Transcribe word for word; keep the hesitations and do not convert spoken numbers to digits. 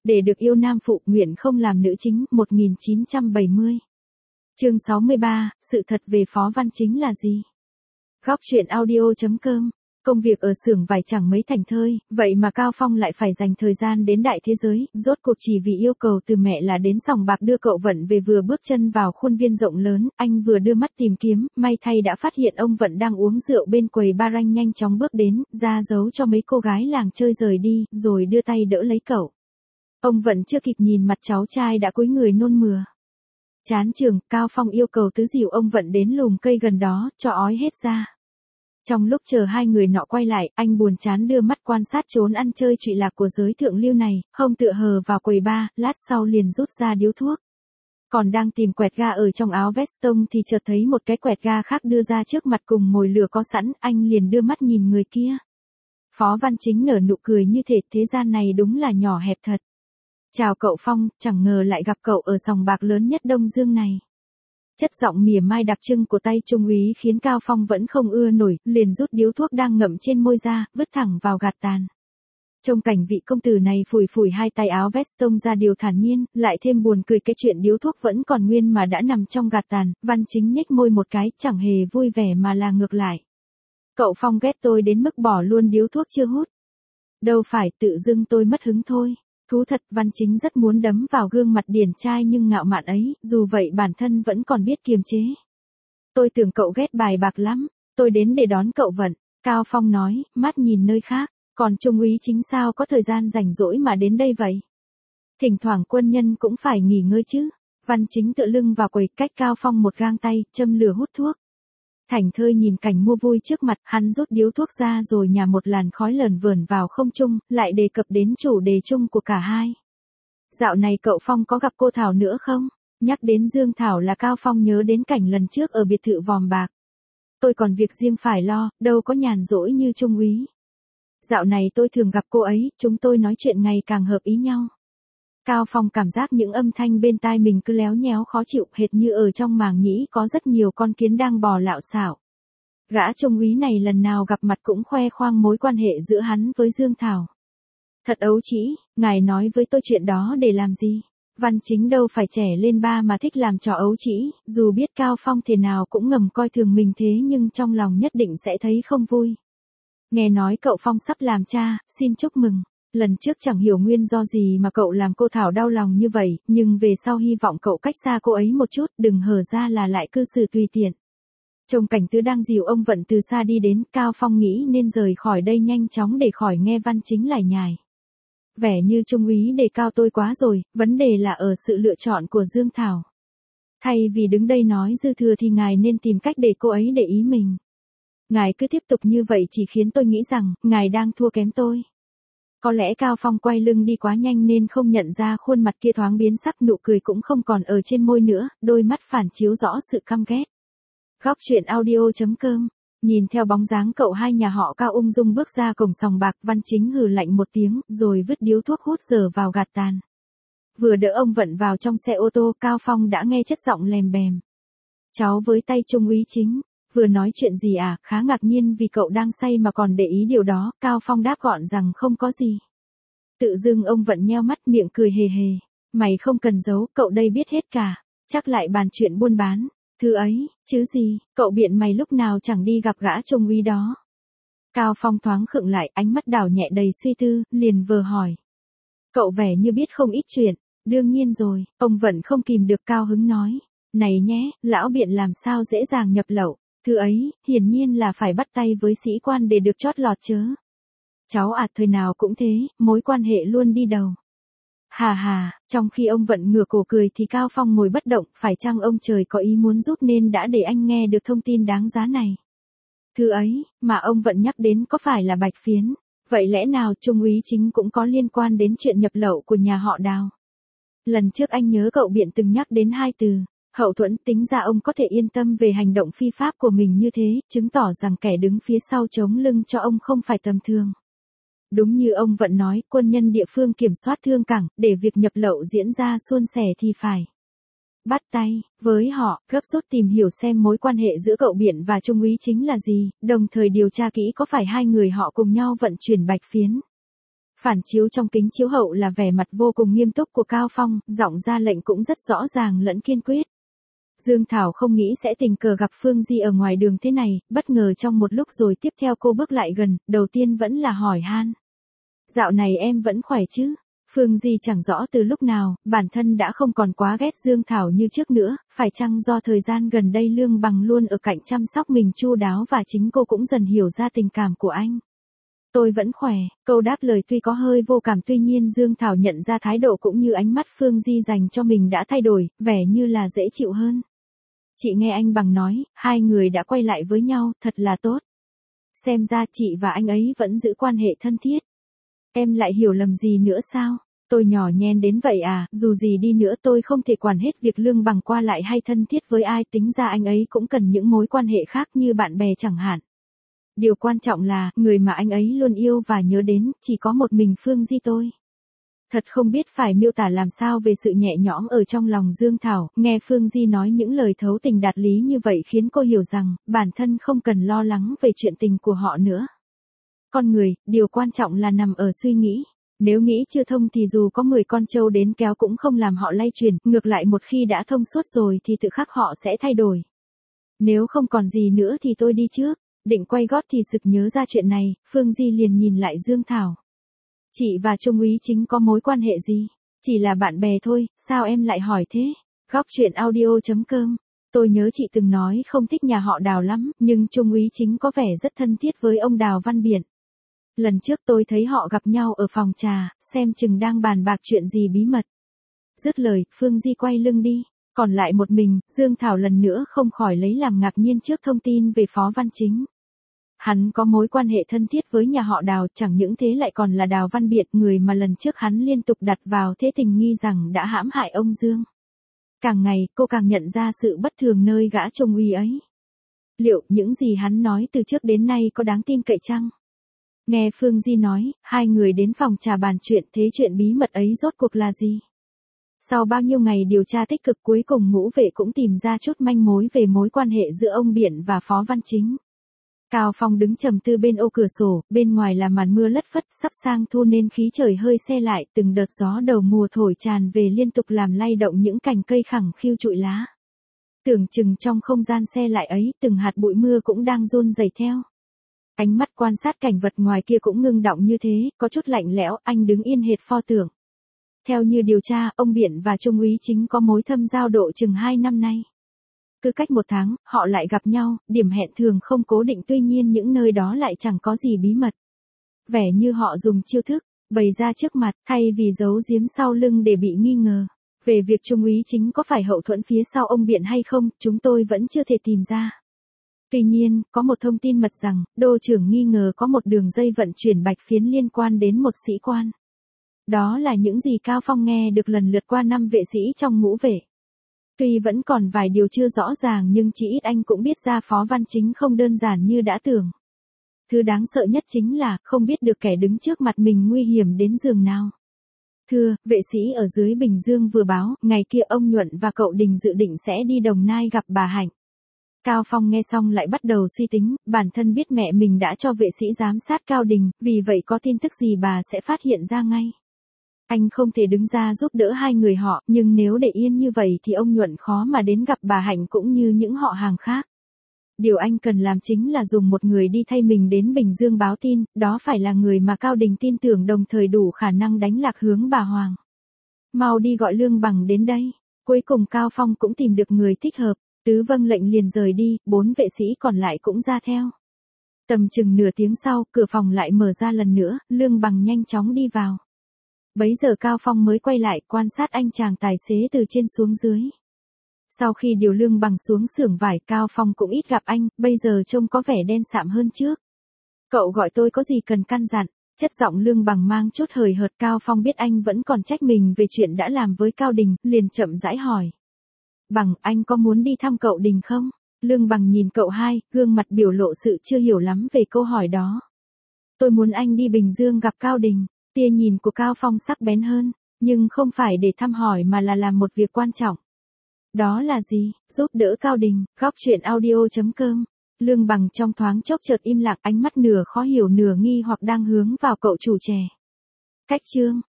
Để được yêu nam phụ nguyện không làm nữ chính, một nghìn chín trăm bảy mươi. Chương sáu mươi ba, sự thật về Phó Văn Chính là gì? Góc truyện audio chấm com. Công việc ở xưởng vải chẳng mấy thành thơi, vậy mà Cao Phong lại phải dành thời gian đến đại thế giới, rốt cuộc chỉ vì yêu cầu từ mẹ là đến sòng bạc đưa cậu Vận về. Vừa bước chân vào khuôn viên rộng lớn, anh vừa đưa mắt tìm kiếm, may thay đã phát hiện ông Vận đang uống rượu bên quầy bar. Anh nhanh chóng bước đến, ra dấu cho mấy cô gái làng chơi rời đi, rồi đưa tay đỡ lấy cậu. Ông Vận chưa kịp nhìn mặt cháu trai đã cúi người nôn mửa. Chán trường, Cao Phong yêu cầu tứ dìu ông Vận đến lùm cây gần đó, cho ói hết ra. Trong lúc chờ hai người nọ quay lại, anh buồn chán đưa mắt quan sát chốn ăn chơi trụy lạc của giới thượng lưu này, hông tựa hờ vào quầy bar, lát sau liền rút ra điếu thuốc. Còn đang tìm quẹt ga ở trong áo vest tông thì chợt thấy một cái quẹt ga khác đưa ra trước mặt cùng mồi lửa có sẵn, anh liền đưa mắt nhìn người kia. Phó Văn Chính nở nụ cười như thể thế gian này đúng là nhỏ hẹp thật. Chào cậu Phong, chẳng ngờ lại gặp cậu ở sòng bạc lớn nhất Đông Dương này. Chất giọng mỉa mai đặc trưng của tay trung úy khiến Cao Phong vẫn không ưa nổi, liền rút điếu thuốc đang ngậm trên môi ra, vứt thẳng vào gạt tàn. Trông cảnh vị công tử này phủi phủi hai tay áo vest tông ra điều thản nhiên, lại thêm buồn cười cái chuyện điếu thuốc vẫn còn nguyên mà đã nằm trong gạt tàn. Văn Chính nhếch môi một cái, chẳng hề vui vẻ mà là ngược lại. Cậu Phong ghét tôi đến mức bỏ luôn điếu thuốc chưa hút. Đâu phải, tự dưng tôi mất hứng thôi. Thú thật, Văn Chính rất muốn đấm vào gương mặt điển trai nhưng ngạo mạn ấy, dù vậy bản thân vẫn còn biết kiềm chế. Tôi tưởng cậu ghét bài bạc lắm, tôi đến để đón cậu Vận, Cao Phong nói, mắt nhìn nơi khác, còn Trung úy Chính sao có thời gian rảnh rỗi mà đến đây vậy? Thỉnh thoảng quân nhân cũng phải nghỉ ngơi chứ. Văn Chính tựa lưng vào quầy cách Cao Phong một gang tay, châm lửa hút thuốc. Thảnh thơi nhìn cảnh mua vui trước mặt, hắn rút điếu thuốc ra rồi nhả một làn khói lờn vờn vào không trung, lại đề cập đến chủ đề chung của cả hai. Dạo này cậu Phong có gặp cô Thảo nữa không? Nhắc đến Dương Thảo là Cao Phong nhớ đến cảnh lần trước ở biệt thự Vòm Bạc. Tôi còn việc riêng phải lo, đâu có nhàn rỗi như Trung úy. Dạo này tôi thường gặp cô ấy, chúng tôi nói chuyện ngày càng hợp ý nhau. Cao Phong cảm giác những âm thanh bên tai mình cứ léo nhéo khó chịu, hệt như ở trong màng nhĩ có rất nhiều con kiến đang bò lạo xạo. Gã trung úy này lần nào gặp mặt cũng khoe khoang mối quan hệ giữa hắn với Dương Thảo. Thật ấu trĩ, ngài nói với tôi chuyện đó để làm gì? Văn Chính đâu phải trẻ lên ba mà thích làm trò ấu trĩ, dù biết Cao Phong thế nào cũng ngầm coi thường mình thế nhưng trong lòng nhất định sẽ thấy không vui. Nghe nói cậu Phong sắp làm cha, xin chúc mừng. Lần trước chẳng hiểu nguyên do gì mà cậu làm cô Thảo đau lòng như vậy, nhưng về sau hy vọng cậu cách xa cô ấy một chút, đừng hở ra là lại cư xử tùy tiện. Trông cảnh Tứ đang dìu ông Vận từ xa đi đến, Cao Phong nghĩ nên rời khỏi đây nhanh chóng để khỏi nghe Văn Chính lải nhải. Vẻ như Trung úy đề cao tôi quá rồi, vấn đề là ở sự lựa chọn của Dương Thảo. Thay vì đứng đây nói dư thừa thì ngài nên tìm cách để cô ấy để ý mình. Ngài cứ tiếp tục như vậy chỉ khiến tôi nghĩ rằng, ngài đang thua kém tôi. Có lẽ Cao Phong quay lưng đi quá nhanh nên không nhận ra khuôn mặt kia thoáng biến sắc, nụ cười cũng không còn ở trên môi nữa, đôi mắt phản chiếu rõ sự căm ghét. Góc truyện audio chấm com. Nhìn theo bóng dáng cậu hai nhà họ Cao ung dung bước ra cổng sòng bạc, Văn Chính hừ lạnh một tiếng, rồi vứt điếu thuốc hút dở vào gạt tàn. Vừa đỡ ông Vận vào trong xe ô tô, Cao Phong đã nghe chất giọng lèm bèm. Cháu với tay Trung úy Chính. Vừa nói chuyện gì à, khá ngạc nhiên vì cậu đang say mà còn để ý điều đó, Cao Phong đáp gọn rằng không có gì. Tự dưng ông Vận nheo mắt miệng cười hề hề. Mày không cần giấu, cậu đây biết hết cả. Chắc lại bàn chuyện buôn bán. Thứ ấy, chứ gì, cậu biện mày lúc nào chẳng đi gặp gã Trung úy đó. Cao Phong thoáng khựng lại, ánh mắt đảo nhẹ đầy suy tư, liền vờ hỏi. Cậu vẻ như biết không ít chuyện. Đương nhiên rồi, ông Vận không kìm được cao hứng nói. Này nhé, lão biện làm sao dễ dàng nhập lậu. Thứ ấy, hiển nhiên là phải bắt tay với sĩ quan để được chót lọt chớ. Cháu ạt thời nào cũng thế, mối quan hệ luôn đi đầu. Hà hà, trong khi ông Vận ngửa cổ cười thì Cao Phong ngồi bất động, phải chăng ông trời có ý muốn giúp nên đã để anh nghe được thông tin đáng giá này. Thứ ấy, mà ông Vận nhắc đến có phải là bạch phiến, vậy lẽ nào Trung úy Chính cũng có liên quan đến chuyện nhập lậu của nhà họ Đào? Lần trước anh nhớ cậu biện từng nhắc đến hai từ. Hậu thuẫn, tính ra ông có thể yên tâm về hành động phi pháp của mình như thế, chứng tỏ rằng kẻ đứng phía sau chống lưng cho ông không phải tầm thường. Đúng như ông Vận nói, quân nhân địa phương kiểm soát thương cảng, để việc nhập lậu diễn ra suôn sẻ thì phải bắt tay với họ, gấp rút tìm hiểu xem mối quan hệ giữa cậu biện và Trung úy Chính là gì, đồng thời điều tra kỹ có phải hai người họ cùng nhau vận chuyển bạch phiến. Phản chiếu trong kính chiếu hậu là vẻ mặt vô cùng nghiêm túc của Cao Phong, giọng ra lệnh cũng rất rõ ràng lẫn kiên quyết. Dương Thảo không nghĩ sẽ tình cờ gặp Phương Di ở ngoài đường thế này, bất ngờ trong một lúc rồi tiếp theo cô bước lại gần, đầu tiên vẫn là hỏi han. Dạo này em vẫn khỏe chứ? Phương Di chẳng rõ từ lúc nào, bản thân đã không còn quá ghét Dương Thảo như trước nữa, phải chăng do thời gian gần đây Lương Bằng luôn ở cạnh chăm sóc mình chu đáo và chính cô cũng dần hiểu ra tình cảm của anh. Tôi vẫn khỏe, câu đáp lời tuy có hơi vô cảm tuy nhiên Dương Thảo nhận ra thái độ cũng như ánh mắt Phương Di dành cho mình đã thay đổi, vẻ như là dễ chịu hơn. Chị nghe anh Bằng nói, hai người đã quay lại với nhau, thật là tốt. Xem ra chị và anh ấy vẫn giữ quan hệ thân thiết. Em lại hiểu lầm gì nữa sao? Tôi nhỏ nhen đến vậy à, dù gì đi nữa tôi không thể quản hết việc Lương Bằng qua lại hay thân thiết với ai, tính ra anh ấy cũng cần những mối quan hệ khác như bạn bè chẳng hạn. Điều quan trọng là, người mà anh ấy luôn yêu và nhớ đến, chỉ có một mình Phương Di tôi. Thật không biết phải miêu tả làm sao về sự nhẹ nhõm ở trong lòng Dương Thảo, nghe Phương Di nói những lời thấu tình đạt lý như vậy khiến cô hiểu rằng, bản thân không cần lo lắng về chuyện tình của họ nữa. Con người, điều quan trọng là nằm ở suy nghĩ. Nếu nghĩ chưa thông thì dù có mười con trâu đến kéo cũng không làm họ lay chuyển, ngược lại một khi đã thông suốt rồi thì tự khắc họ sẽ thay đổi. Nếu không còn gì nữa thì tôi đi trước. Định quay gót thì sực nhớ ra chuyện này, Phương Di liền nhìn lại Dương Thảo. Chị và Trung úy Chính có mối quan hệ gì? Chỉ là bạn bè thôi, sao em lại hỏi thế? Góc truyện audio chấm com. Tôi nhớ chị từng nói không thích nhà họ Đào lắm, nhưng Trung úy Chính có vẻ rất thân thiết với ông Đào Văn Biển. Lần trước tôi thấy họ gặp nhau ở phòng trà, xem chừng đang bàn bạc chuyện gì bí mật. Dứt lời, Phương Di quay lưng đi. Còn lại một mình, Dương Thảo lần nữa không khỏi lấy làm ngạc nhiên trước thông tin về Phó Văn Chính. Hắn có mối quan hệ thân thiết với nhà họ Đào, chẳng những thế lại còn là Đào Văn Biệt, người mà lần trước hắn liên tục đặt vào thế tình nghi rằng đã hãm hại ông Dương. Càng ngày, cô càng nhận ra sự bất thường nơi gã Trung úy ấy. Liệu những gì hắn nói từ trước đến nay có đáng tin cậy chăng? Nghe Phương Di nói, hai người đến phòng trà bàn chuyện, thế chuyện bí mật ấy rốt cuộc là gì? Sau bao nhiêu ngày điều tra tích cực cuối cùng Ngũ Vệ cũng tìm ra chút manh mối về mối quan hệ giữa ông Biển và Phó Văn Chính. Cao Phong đứng trầm tư bên ô cửa sổ, bên ngoài là màn mưa lất phất, sắp sang thu nên khí trời hơi se lại, từng đợt gió đầu mùa thổi tràn về liên tục làm lay động những cành cây khẳng khiu trụi lá. Tưởng chừng trong không gian se lại ấy, từng hạt bụi mưa cũng đang run rẩy theo. Ánh mắt quan sát cảnh vật ngoài kia cũng ngưng động như thế, có chút lạnh lẽo, anh đứng yên hệt pho tượng. Theo như điều tra, ông Biển và Trung úy Chính có mối thâm giao độ chừng hai năm nay. Cứ cách một tháng, họ lại gặp nhau, điểm hẹn thường không cố định tuy nhiên những nơi đó lại chẳng có gì bí mật. Vẻ như họ dùng chiêu thức, bày ra trước mặt, thay vì giấu giếm sau lưng để bị nghi ngờ. Về việc Trung úy Chính có phải hậu thuẫn phía sau ông Biển hay không, chúng tôi vẫn chưa thể tìm ra. Tuy nhiên, có một thông tin mật rằng, đô trưởng nghi ngờ có một đường dây vận chuyển bạch phiến liên quan đến một sĩ quan. Đó là những gì Cao Phong nghe được lần lượt qua năm vệ sĩ trong Ngũ Vệ. Tuy vẫn còn vài điều chưa rõ ràng nhưng chỉ ít anh cũng biết ra Phó Văn Chính không đơn giản như đã tưởng. Thứ đáng sợ nhất chính là không biết được kẻ đứng trước mặt mình nguy hiểm đến giường nào. Thưa, vệ sĩ ở dưới Bình Dương vừa báo, ngày kia ông Nhuận và cậu Đình dự định sẽ đi Đồng Nai gặp bà Hạnh. Cao Phong nghe xong lại bắt đầu suy tính, bản thân biết mẹ mình đã cho vệ sĩ giám sát Cao Đình, vì vậy có tin tức gì bà sẽ phát hiện ra ngay. Anh không thể đứng ra giúp đỡ hai người họ, nhưng nếu để yên như vậy thì ông Nhuận khó mà đến gặp bà Hạnh cũng như những họ hàng khác. Điều anh cần làm chính là dùng một người đi thay mình đến Bình Dương báo tin, đó phải là người mà Cao Đình tin tưởng đồng thời đủ khả năng đánh lạc hướng bà Hoàng. Mau đi gọi Lương Bằng đến đây. Cuối cùng Cao Phong cũng tìm được người thích hợp, tứ vâng lệnh liền rời đi, bốn vệ sĩ còn lại cũng ra theo. Tầm chừng nửa tiếng sau, cửa phòng lại mở ra lần nữa, Lương Bằng nhanh chóng đi vào. Bấy giờ Cao Phong mới quay lại quan sát anh chàng tài xế từ trên xuống dưới. Sau khi điều Lương Bằng xuống xưởng vải, Cao Phong cũng ít gặp anh, bây giờ trông có vẻ đen sạm hơn trước. Cậu gọi tôi có gì cần căn dặn? Chất giọng Lương Bằng mang chút hời hợt. Cao Phong biết anh vẫn còn trách mình về chuyện đã làm với Cao Đình, liền chậm rãi hỏi. Bằng, anh có muốn đi thăm cậu Đình không? Lương Bằng nhìn cậu hai, gương mặt biểu lộ sự chưa hiểu lắm về câu hỏi đó. Tôi muốn anh đi Bình Dương gặp Cao Đình. Tia nhìn của Cao Phong sắc bén hơn, nhưng không phải để thăm hỏi mà là làm một việc quan trọng. Đó là gì? Giúp đỡ Cao Đình. Góc truyện audio chấm com. Lương Bằng trong thoáng chốc chợt im lặng, ánh mắt nửa khó hiểu nửa nghi hoặc đang hướng vào cậu chủ trẻ. Cách chương